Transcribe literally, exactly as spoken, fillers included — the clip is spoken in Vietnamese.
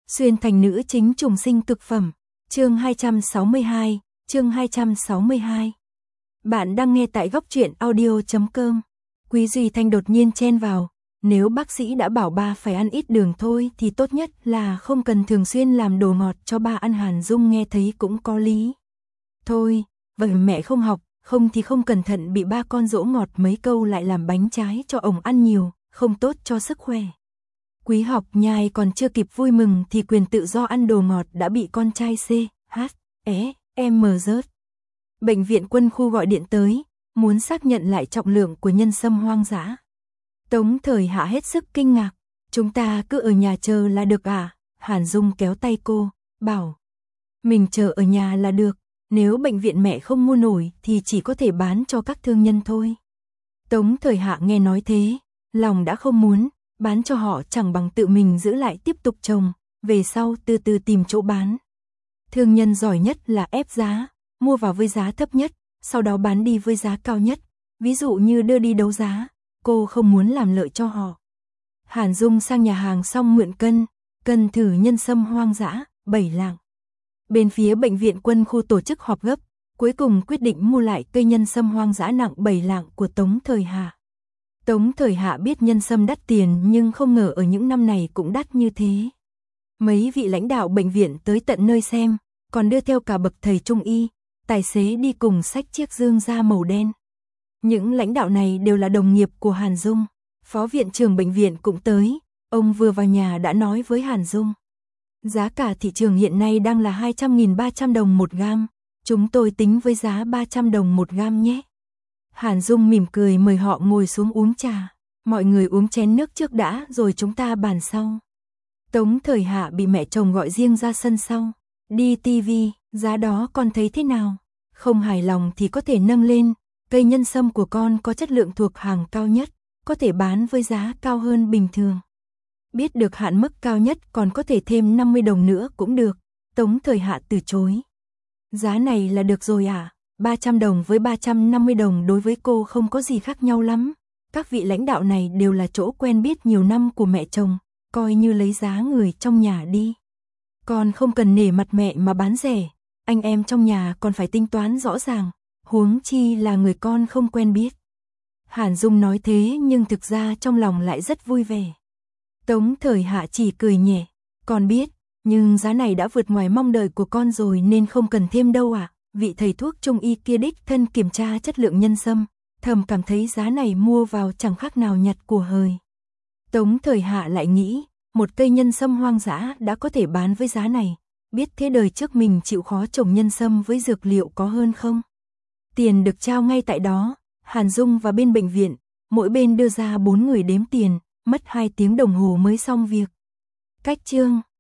Xuyên thành nữ chính trùng sinh cực phẩm. Chương hai trăm sáu mươi hai, chương hai trăm sáu mươi hai. Bạn đang nghe tại góc truyện audio chấm com. Quý Duy Thanh đột nhiên chen vào, nếu bác sĩ đã bảo ba phải ăn ít đường thôi thì tốt nhất là không cần thường xuyên làm đồ ngọt cho ba ăn. Hàn Dung nghe thấy cũng có lý. Thôi, vậy mẹ không học, không thì không cẩn thận bị ba con dỗ ngọt mấy câu lại làm bánh trái cho ổng ăn nhiều, không tốt cho sức khỏe. Quý Học Nhai còn chưa kịp vui mừng thì quyền tự do ăn đồ ngọt đã bị con trai C, H, E, M rớt. Bệnh viện quân khu gọi điện tới, muốn xác nhận lại trọng lượng của nhân sâm hoang dã. Tống Thời Hạ hết sức kinh ngạc, chúng ta cứ ở nhà chờ là được à? Hàn Dung kéo tay cô, bảo, mình chờ ở nhà là được, nếu bệnh viện mẹ không mua nổi thì chỉ có thể bán cho các thương nhân thôi. Tống Thời Hạ nghe nói thế, lòng đã không muốn, bán cho họ chẳng bằng tự mình giữ lại tiếp tục trồng, về sau từ từ tìm chỗ bán. Thương nhân giỏi nhất là ép giá, mua vào với giá thấp nhất, sau đó bán đi với giá cao nhất, ví dụ như đưa đi đấu giá, cô không muốn làm lợi cho họ. Hàn Dung sang nhà hàng xong mượn cân, cân thử nhân sâm hoang dã, bảy lạng. Bên phía bệnh viện quân khu tổ chức họp gấp, cuối cùng quyết định mua lại cây nhân sâm hoang dã nặng bảy lạng của Tống Thời Hạ. Tống Thời Hạ biết nhân sâm đắt tiền nhưng không ngờ ở những năm này cũng đắt như thế. Mấy vị lãnh đạo bệnh viện tới tận nơi xem, còn đưa theo cả bậc thầy trung y, tài xế đi cùng xách chiếc dương da màu đen. Những lãnh đạo này đều là đồng nghiệp của Hàn Dung, phó viện trưởng bệnh viện cũng tới, ông vừa vào nhà đã nói với Hàn Dung. Giá cả thị trường hiện nay đang là hai trăm nghìn ba trăm đồng một gam, chúng tôi tính với giá ba trăm đồng một gam nhé. Hàn Dung mỉm cười mời họ ngồi xuống uống trà, mọi người uống chén nước trước đã rồi chúng ta bàn sau. Tống Thời Hạ bị mẹ chồng gọi riêng ra sân sau, đi tivi, giá đó con thấy thế nào? Không hài lòng thì có thể nâng lên, cây nhân sâm của con có chất lượng thuộc hàng cao nhất, có thể bán với giá cao hơn bình thường. Biết được hạn mức cao nhất còn có thể thêm năm mươi đồng nữa cũng được, Tống Thời Hạ từ chối. Giá này là được rồi à? ba trăm đồng với ba trăm năm mươi đồng đối với cô không có gì khác nhau lắm. Các vị lãnh đạo này đều là chỗ quen biết nhiều năm của mẹ chồng, coi như lấy giá người trong nhà đi. Con không cần nể mặt mẹ mà bán rẻ, anh em trong nhà còn phải tính toán rõ ràng, huống chi là người con không quen biết. Hàn Dung nói thế nhưng thực ra trong lòng lại rất vui vẻ. Tống Thời Hạ chỉ cười nhẹ, con biết, nhưng giá này đã vượt ngoài mong đợi của con rồi nên không cần thêm đâu ạ. À? Vị thầy thuốc trung y kia đích thân kiểm tra chất lượng nhân sâm, thầm cảm thấy giá này mua vào chẳng khác nào nhặt của hời. Tống Thời Hạ lại nghĩ, một cây nhân sâm hoang dã đã có thể bán với giá này, biết thế đời trước mình chịu khó trồng nhân sâm với dược liệu có hơn không? Tiền được trao ngay tại đó, Hàn Dung và bên bệnh viện, mỗi bên đưa ra bốn người đếm tiền, mất hai tiếng đồng hồ mới xong việc. Cách chương